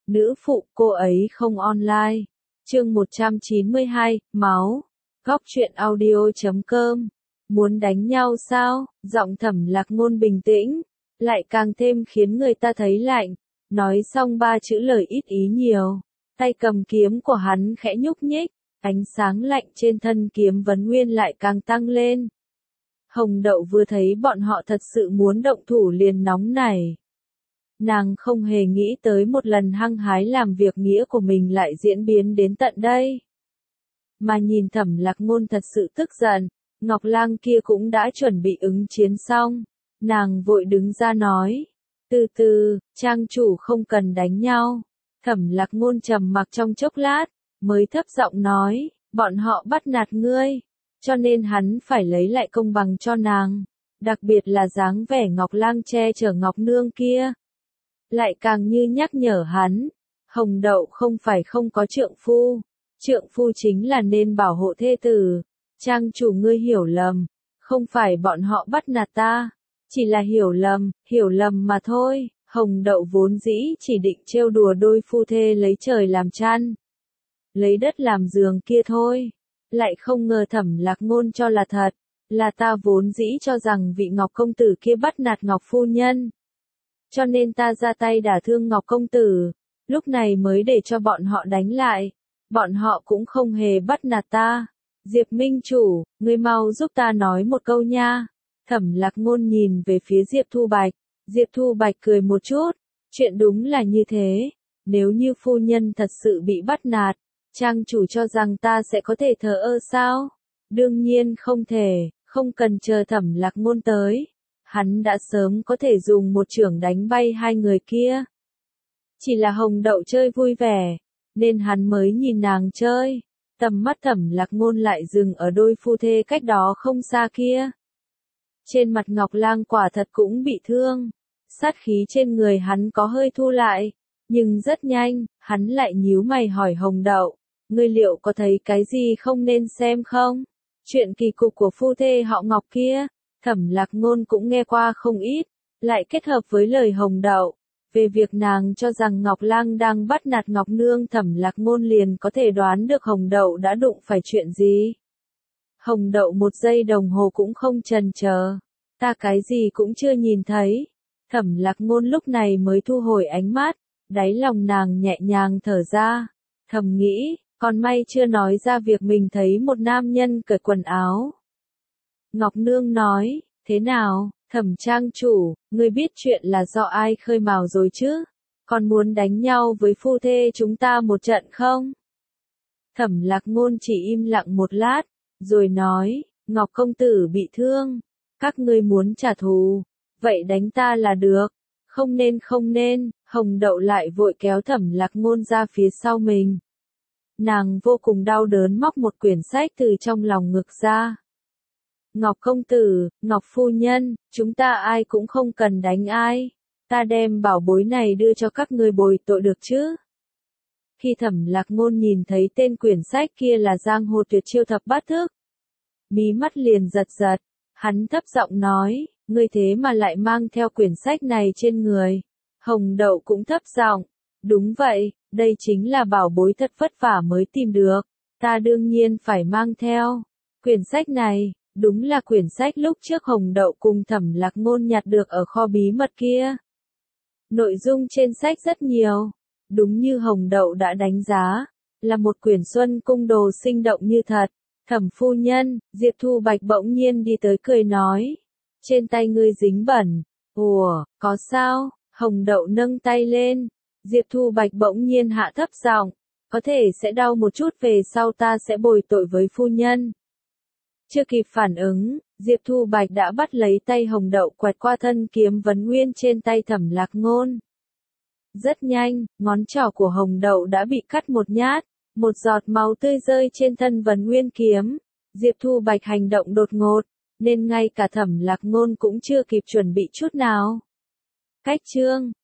Nữ phụ, cô ấy không online. Chương 192, máu. Góc truyện audio.com. Muốn đánh nhau sao? Giọng Thẩm Lạc Ngôn bình tĩnh, lại càng thêm khiến người ta thấy lạnh. Nói xong ba chữ lời ít ý nhiều, tay cầm kiếm của hắn khẽ nhúc nhích, ánh sáng lạnh trên thân kiếm vấn nguyên lại càng tăng lên. Hồng Đậu vừa thấy bọn họ thật sự muốn động thủ liền nóng nảy. Nàng không hề nghĩ tới một lần hăng hái làm việc nghĩa của mình lại diễn biến đến tận đây. Mà nhìn Thẩm Lạc Ngôn thật sự tức giận, Ngọc Lang kia cũng đã chuẩn bị ứng chiến xong. Nàng vội đứng ra nói, từ từ, trang chủ không cần đánh nhau. Thẩm Lạc Ngôn trầm mặc trong chốc lát, mới thấp giọng nói, bọn họ bắt nạt ngươi, cho nên hắn phải lấy lại công bằng cho nàng. Đặc biệt là dáng vẻ Ngọc Lang che chở Ngọc Nương kia. Lại càng như nhắc nhở hắn, Hồng Đậu không phải không có trượng phu chính là nên bảo hộ thê tử. Trang chủ ngươi hiểu lầm, không phải bọn họ bắt nạt ta, chỉ là hiểu lầm mà thôi. Hồng Đậu vốn dĩ chỉ định trêu đùa đôi phu thê lấy trời làm chăn, lấy đất làm giường kia thôi, lại không ngờ Thẩm Lạc Ngôn cho là thật, là ta vốn dĩ cho rằng vị Ngọc công tử kia bắt nạt Ngọc phu nhân, cho nên ta ra tay đả thương Ngọc công tử, lúc này mới để cho bọn họ đánh lại, bọn họ cũng không hề bắt nạt ta. Diệp Minh Chủ, ngươi mau giúp ta nói một câu nha. Thẩm Lạc Ngôn nhìn về phía Diệp Thu Bạch. Diệp Thu Bạch cười một chút, chuyện đúng là như thế, nếu như phu nhân thật sự bị bắt nạt, trang chủ cho rằng ta sẽ có thể thờ ơ sao? Đương nhiên không thể, không cần chờ Thẩm Lạc Ngôn tới, hắn đã sớm có thể dùng một chưởng đánh bay hai người kia. Chỉ là Hồng Đậu chơi vui vẻ, nên hắn mới nhìn nàng chơi. Tầm mắt Thẩm Lạc Ngôn lại dừng ở đôi phu thê cách đó không xa kia. Trên mặt Ngọc Lang quả thật cũng bị thương, sát khí trên người hắn có hơi thu lại, nhưng rất nhanh, hắn lại nhíu mày hỏi Hồng Đậu, ngươi liệu có thấy cái gì không nên xem không? Chuyện kỳ cục của phu thê họ Ngọc kia, Thẩm Lạc Ngôn cũng nghe qua không ít, lại kết hợp với lời Hồng Đậu về việc nàng cho rằng Ngọc Lang đang bắt nạt Ngọc Nương, Thẩm Lạc Ngôn liền có thể đoán được Hồng Đậu đã đụng phải chuyện gì. Hồng Đậu một giây đồng hồ cũng không chần chờ, ta cái gì cũng chưa nhìn thấy. Thẩm Lạc Ngôn lúc này mới thu hồi ánh mắt, đáy lòng nàng nhẹ nhàng thở ra, thầm nghĩ, còn may chưa nói ra việc mình thấy một nam nhân cởi quần áo. Ngọc Nương nói, thế nào, Thẩm trang chủ, ngươi biết chuyện là do ai khơi mào rồi chứ? Còn muốn đánh nhau với phu thê chúng ta một trận không? Thẩm Lạc Ngôn chỉ im lặng một lát, rồi nói, Ngọc công tử bị thương, các ngươi muốn trả thù, vậy đánh ta là được, không nên, Hồng Đậu lại vội kéo Thẩm Lạc Ngôn ra phía sau mình. Nàng vô cùng đau đớn móc một quyển sách từ trong lòng ngực ra. Ngọc công tử, Ngọc phu nhân, chúng ta ai cũng không cần đánh ai, ta đem bảo bối này đưa cho các ngươi bồi tội được chứ? Khi Thẩm Lạc Ngôn nhìn thấy tên quyển sách kia là Giang Hồ Tuyệt Chiêu Thập Bát Thức, mí mắt liền giật giật, hắn thấp giọng nói, ngươi thế mà lại mang theo quyển sách này trên người. Hồng Đậu cũng thấp giọng, đúng vậy, đây chính là bảo bối thật vất vả mới tìm được, ta đương nhiên phải mang theo. Quyển sách này, đúng là quyển sách lúc trước Hồng Đậu cùng Thẩm Lạc Ngôn nhặt được ở kho bí mật kia. Nội dung trên sách rất nhiều, đúng như Hồng Đậu đã đánh giá, là một quyển xuân cung đồ sinh động như thật. Thẩm phu nhân, Diệp Thu Bạch bỗng nhiên đi tới cười nói, trên tay ngươi dính bẩn. Ủa, có sao? Hồng Đậu nâng tay lên, Diệp Thu Bạch bỗng nhiên hạ thấp giọng, có thể sẽ đau một chút, về sau ta sẽ bồi tội với phu nhân. Chưa kịp phản ứng, Diệp Thu Bạch đã bắt lấy tay Hồng Đậu quẹt qua thân kiếm vấn nguyên trên tay Thẩm Lạc Ngôn. Rất nhanh, ngón trỏ của Hồng Đậu đã bị cắt một nhát, một giọt máu tươi rơi trên thân vấn nguyên kiếm. Diệp Thu Bạch hành động đột ngột, nên ngay cả Thẩm Lạc Ngôn cũng chưa kịp chuẩn bị chút nào. Cách chương